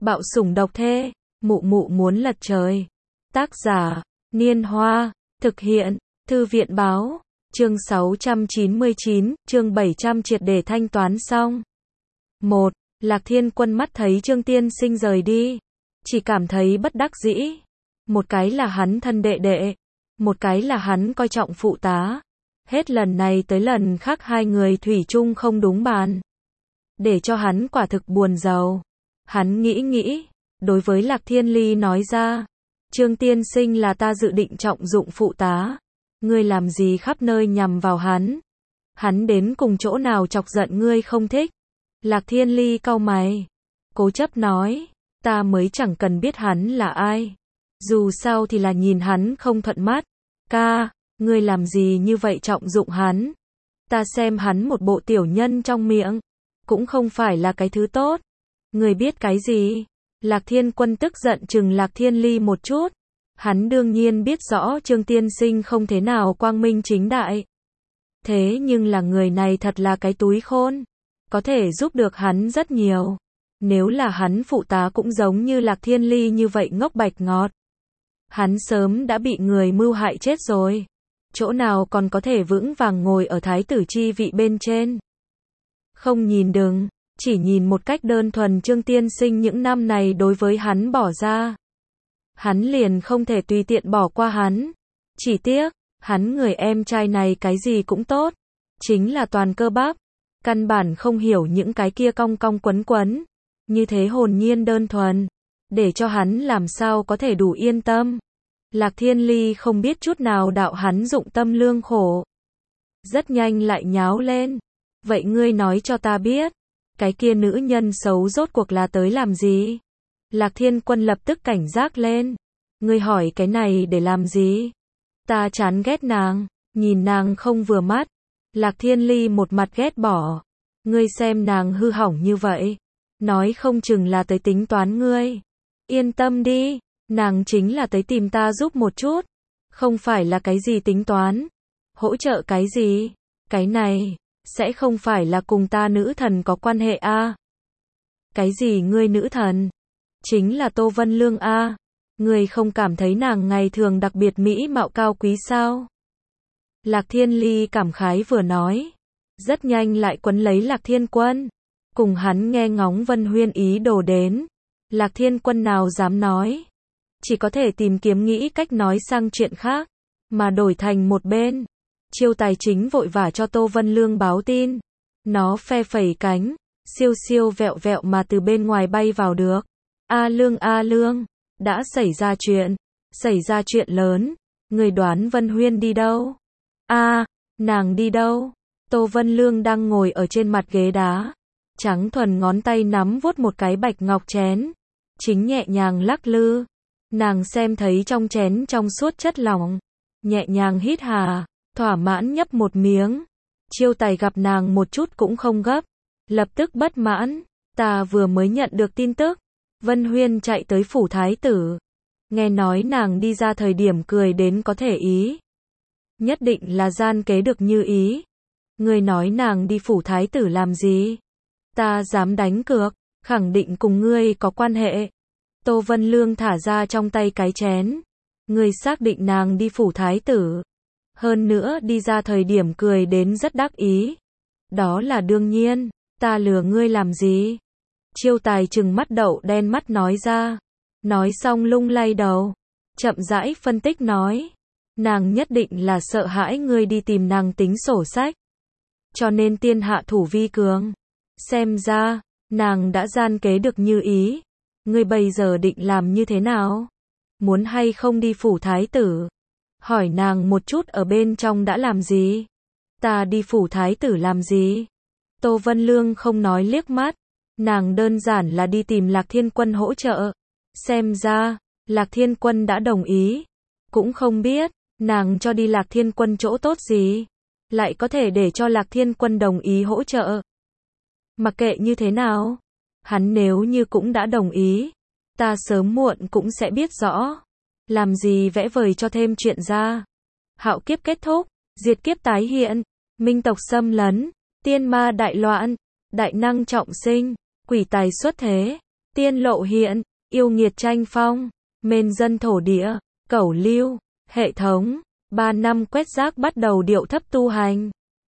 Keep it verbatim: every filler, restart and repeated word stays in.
Bạo sủng độc thê, mụ mụ muốn lật trời. Tác giả, Niên Hoa, thực hiện, Thư viện Báo, chương sáu trăm chín mươi chín, chương bảy trăm triệt để thanh toán xong. một. Lạc Thiên Quân mắt thấy Trương Tiên Sinh rời đi, chỉ cảm thấy bất đắc dĩ. Một cái là hắn thân đệ đệ, một cái là hắn coi trọng phụ tá. Hết lần này tới lần khác hai người thủy chung không đúng bàn. Để cho hắn quả thực buồn rầu. Hắn nghĩ nghĩ, đối với Lạc Thiên Ly nói ra, Trương Tiên Sinh là ta dự định trọng dụng phụ tá. Ngươi làm gì khắp nơi nhằm vào hắn? Hắn đến cùng chỗ nào chọc giận ngươi không thích? Lạc Thiên Ly cau mày, cố chấp nói, ta mới chẳng cần biết hắn là ai. Dù sao thì là nhìn hắn không thuận mắt. Ca, ngươi làm gì như vậy trọng dụng hắn? Ta xem hắn một bộ tiểu nhân trong miệng, cũng không phải là cái thứ tốt. Ngươi biết cái gì? Lạc Thiên Quân tức giận chừng Lạc Thiên Ly một chút. Hắn đương nhiên biết rõ Trương Tiên Sinh không thế nào quang minh chính đại. Thế nhưng là người này thật là cái túi khôn, có thể giúp được hắn rất nhiều. Nếu là hắn phụ tá cũng giống như Lạc Thiên Ly như vậy ngốc bạch ngọt, hắn sớm đã bị người mưu hại chết rồi. Chỗ nào còn có thể vững vàng ngồi ở thái tử chi vị bên trên. Không nhìn đừng, chỉ nhìn một cách đơn thuần Trương Tiên Sinh những năm này đối với hắn bỏ ra. Hắn liền không thể tùy tiện bỏ qua hắn. Chỉ tiếc, hắn người em trai này cái gì cũng tốt, chính là toàn cơ bắp. Căn bản không hiểu những cái kia cong cong quấn quấn. Như thế hồn nhiên đơn thuần, để cho hắn làm sao có thể đủ yên tâm. Lạc Thiên Ly không biết chút nào đạo hắn dụng tâm lương khổ. Rất nhanh lại nháo lên. Vậy ngươi nói cho ta biết, cái kia nữ nhân xấu rốt cuộc là tới làm gì? Lạc Thiên Quân lập tức cảnh giác lên. Ngươi hỏi cái này để làm gì? Ta chán ghét nàng, nhìn nàng không vừa mắt. Lạc Thiên Ly một mặt ghét bỏ. Ngươi xem nàng hư hỏng như vậy, nói không chừng là tới tính toán ngươi. Yên tâm đi, nàng chính là tới tìm ta giúp một chút, không phải là cái gì tính toán. Hỗ trợ cái gì? Cái này, sẽ không phải là cùng ta nữ thần có quan hệ a? À? Cái gì ngươi nữ thần? Chính là Tô Vân Lương a. À? Ngươi không cảm thấy nàng ngày thường đặc biệt mỹ mạo cao quý sao? Lạc Thiên Ly cảm khái vừa nói, rất nhanh lại quấn lấy Lạc Thiên Quân, cùng hắn nghe ngóng Vân Huyên ý đồ đến. Lạc Thiên Quân nào dám nói, chỉ có thể tìm kiếm nghĩ cách nói sang chuyện khác, mà đổi thành một bên. Chiêu Tài chính vội vã cho Tô Vân Lương báo tin. Nó phe phẩy cánh, siêu siêu vẹo vẹo mà từ bên ngoài bay vào được. A Lương a Lương, đã xảy ra chuyện, xảy ra chuyện lớn. Người đoán Vân Huyên đi đâu? A, à, nàng đi đâu? Tô Vân Lương đang ngồi ở trên mặt ghế đá, trắng thuần ngón tay nắm vuốt một cái bạch ngọc chén, chính nhẹ nhàng lắc lư. Nàng xem thấy trong chén trong suốt chất lỏng, nhẹ nhàng hít hà, thỏa mãn nhấp một miếng. Chiêu Tài gặp nàng một chút cũng không gấp, lập tức bất mãn. Ta vừa mới nhận được tin tức, Vân Huyên chạy tới phủ thái tử. Nghe nói nàng đi ra thời điểm cười đến có thể ý. Nhất định là gian kế được như ý. Ngươi nói nàng đi phủ thái tử làm gì? Ta dám đánh cược, khẳng định cùng ngươi có quan hệ. Tô Vân Lương thả ra trong tay cái chén. Ngươi xác định nàng đi phủ thái tử. Hơn nữa đi ra thời điểm cười đến rất đắc ý. Đó là đương nhiên, ta lừa ngươi làm gì? Chiêu Tài trừng mắt đậu đen mắt nói ra. Nói xong lung lay đầu, chậm rãi phân tích nói. Nàng nhất định là sợ hãi ngươi đi tìm nàng tính sổ sách, cho nên tiên hạ thủ vi cường. Xem ra, nàng đã gian kế được như ý. Ngươi bây giờ định làm như thế nào? Muốn hay không đi phủ thái tử? Hỏi nàng một chút ở bên trong đã làm gì? Ta đi phủ thái tử làm gì? Tô Vân Lương không nói liếc mắt. Nàng đơn giản là đi tìm Lạc Thiên Quân hỗ trợ. Xem ra, Lạc Thiên Quân đã đồng ý. Cũng không biết, nàng cho đi Lạc Thiên Quân chỗ tốt gì, lại có thể để cho Lạc Thiên Quân đồng ý hỗ trợ. Mặc kệ như thế nào, hắn nếu như cũng đã đồng ý, ta sớm muộn cũng sẽ biết rõ. Làm gì vẽ vời cho thêm chuyện ra. Hạo kiếp kết thúc, diệt kiếp tái hiện, minh tộc xâm lấn, tiên ma đại loạn, đại năng trọng sinh, quỷ tài xuất thế. tiên lộ hiện, yêu nghiệt tranh phong, mên dân thổ địa, cẩu lưu, hệ thống, ba năm quét rác bắt đầu điệu thấp tu hành.